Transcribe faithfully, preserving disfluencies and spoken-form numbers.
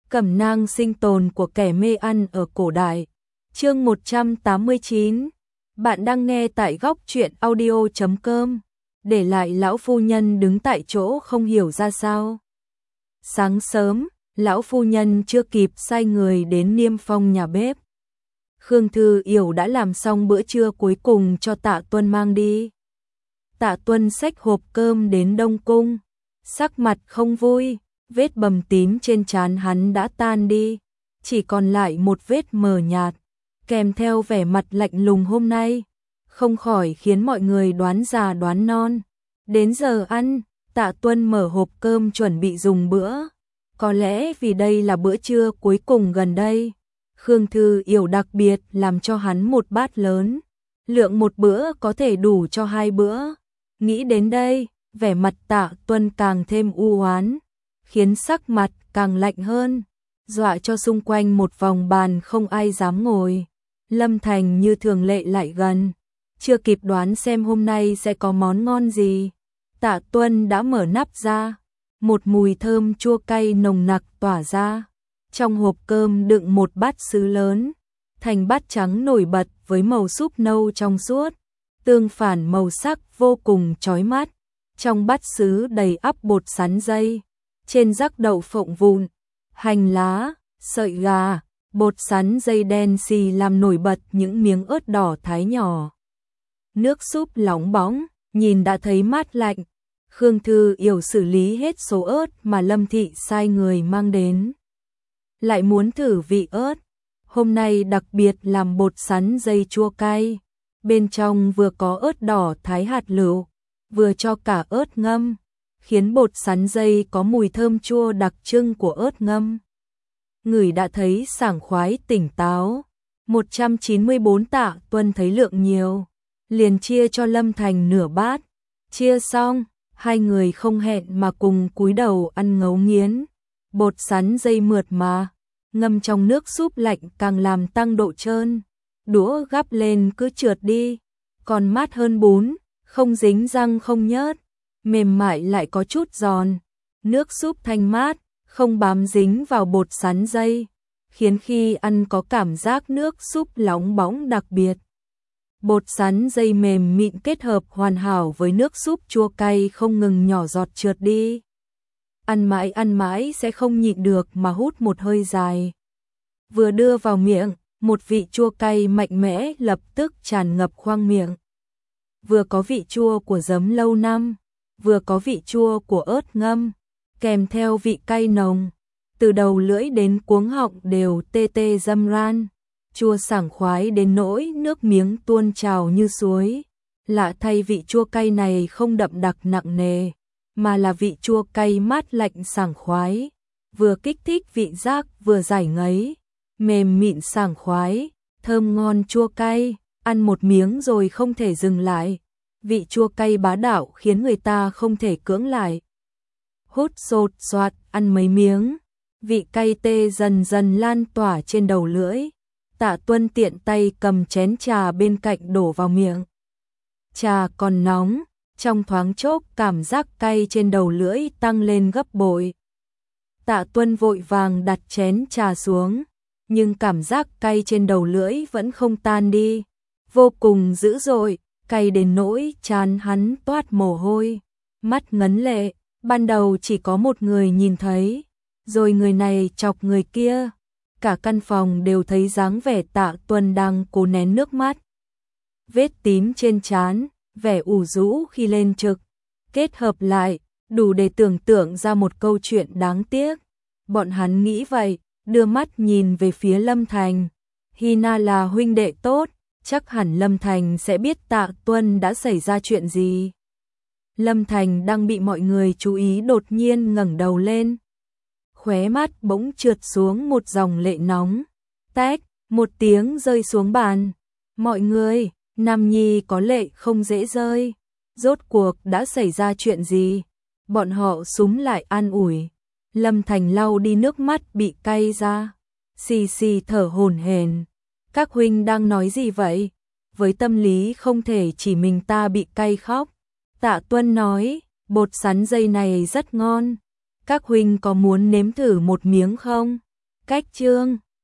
Cẩm nang sinh tồn của kẻ mê ăn ở cổ đại. Chương một trăm tám mươi chín. Bạn đang nghe tại góc truyện audio chấm com. Để lại lão phu nhân đứng tại chỗ không hiểu ra sao. Sáng sớm, lão phu nhân chưa kịp sai người đến niêm phong nhà bếp. Khương Thư Yểu đã làm xong bữa trưa cuối cùng cho Tạ Tuân mang đi. Tạ Tuân xách hộp cơm đến Đông Cung, sắc mặt không vui, vết bầm tím trên trán hắn đã tan đi, chỉ còn lại một vết mờ nhạt, kèm theo vẻ mặt lạnh lùng hôm nay, không khỏi khiến mọi người đoán già đoán non. Đến giờ ăn, Tạ Tuân mở hộp cơm chuẩn bị dùng bữa, có lẽ vì đây là bữa trưa cuối cùng gần đây. Khương Thư Yểu đặc biệt làm cho hắn một bát lớn, lượng một bữa có thể đủ cho hai bữa. Nghĩ đến đây, vẻ mặt Tạ Tuân càng thêm u oán, khiến sắc mặt càng lạnh hơn, dọa cho xung quanh một vòng bàn không ai dám ngồi. Lâm Thành như thường lệ lại gần, chưa kịp đoán xem hôm nay sẽ có món ngon gì. Tạ Tuân đã mở nắp ra, một mùi thơm chua cay nồng nặc tỏa ra. Trong hộp cơm đựng một bát sứ lớn, thành bát trắng nổi bật với màu súp nâu trong suốt, tương phản màu sắc vô cùng chói mắt. Trong bát sứ đầy ắp bột sắn dây, trên rắc đậu phộng vụn, hành lá, sợi gà, bột sắn dây đen xì làm nổi bật những miếng ớt đỏ thái nhỏ. Nước súp lóng bóng, nhìn đã thấy mát lạnh. Khương Thư Yểu xử lý hết số ớt mà Lâm Thị sai người mang đến. Lại muốn thử vị ớt, hôm nay đặc biệt làm bột sắn dây chua cay, bên trong vừa có ớt đỏ thái hạt lựu, vừa cho cả ớt ngâm, khiến bột sắn dây có mùi thơm chua đặc trưng của ớt ngâm. Người đã thấy sảng khoái tỉnh táo. một trăm chín mươi tư Tạ Tuân thấy lượng nhiều, liền chia cho Lâm Thành nửa bát. Chia xong, hai người không hẹn mà cùng cúi đầu ăn ngấu nghiến. Bột sắn dây mượt mà, ngâm trong nước súp lạnh càng làm tăng độ trơn. Đũa gắp lên cứ trượt đi, còn mát hơn bún, không dính răng không nhớt, mềm mại lại có chút giòn. Nước súp thanh mát, không bám dính vào bột sắn dây, khiến khi ăn có cảm giác nước súp lóng bóng đặc biệt. Bột sắn dây mềm mịn kết hợp hoàn hảo với nước súp chua cay không ngừng nhỏ giọt trượt đi. Ăn mãi ăn mãi sẽ không nhịn được mà hút một hơi dài. Vừa đưa vào miệng, một vị chua cay mạnh mẽ lập tức tràn ngập khoang miệng. Vừa có vị chua của giấm lâu năm, vừa có vị chua của ớt ngâm, kèm theo vị cay nồng, từ đầu lưỡi đến cuống họng đều tê tê râm ran, chua sảng khoái đến nỗi nước miếng tuôn trào như suối. Lạ thay vị chua cay này không đậm đặc nặng nề, mà là vị chua cay mát lạnh sảng khoái, vừa kích thích vị giác vừa giải ngấy, mềm mịn sảng khoái, thơm ngon chua cay, ăn một miếng rồi không thể dừng lại. Vị chua cay bá đạo khiến người ta không thể cưỡng lại. Hút sột soạt, ăn mấy miếng, vị cay tê dần dần lan tỏa trên đầu lưỡi. Tạ Tuân tiện tay cầm chén trà bên cạnh đổ vào miệng. Trà còn nóng, trong thoáng chốc cảm giác cay trên đầu lưỡi tăng lên gấp bội. Tạ Tuân vội vàng đặt chén trà xuống, nhưng cảm giác cay trên đầu lưỡi vẫn không tan đi, vô cùng dữ dội, cay đến nỗi trán hắn toát mồ hôi, mắt ngấn lệ. Ban đầu chỉ có một người nhìn thấy, rồi người này chọc người kia, cả căn phòng đều thấy dáng vẻ Tạ Tuân đang cố nén nước mắt. Vết tím trên trán, vẻ ủ rũ khi lên trực, kết hợp lại, đủ để tưởng tượng ra một câu chuyện đáng tiếc. Bọn hắn nghĩ vậy, đưa mắt nhìn về phía Lâm Thành. Hina là huynh đệ tốt, chắc hẳn Lâm Thành sẽ biết Tạ Tuân đã xảy ra chuyện gì. Lâm Thành đang bị mọi người chú ý đột nhiên ngẩng đầu lên. Khóe mắt bỗng trượt xuống một dòng lệ nóng. Tách, một tiếng rơi xuống bàn. Mọi người, Nam Nhi có lệ không dễ rơi. Rốt cuộc đã xảy ra chuyện gì? Bọn họ súm lại an ủi. Lâm Thành lau đi nước mắt bị cay ra, xì xì thở hổn hển. Các huynh đang nói gì vậy? Với tâm lý không thể chỉ mình ta bị cay khóc. Tạ Tuân nói, bột sắn dây này rất ngon. Các huynh có muốn nếm thử một miếng không? Cách chương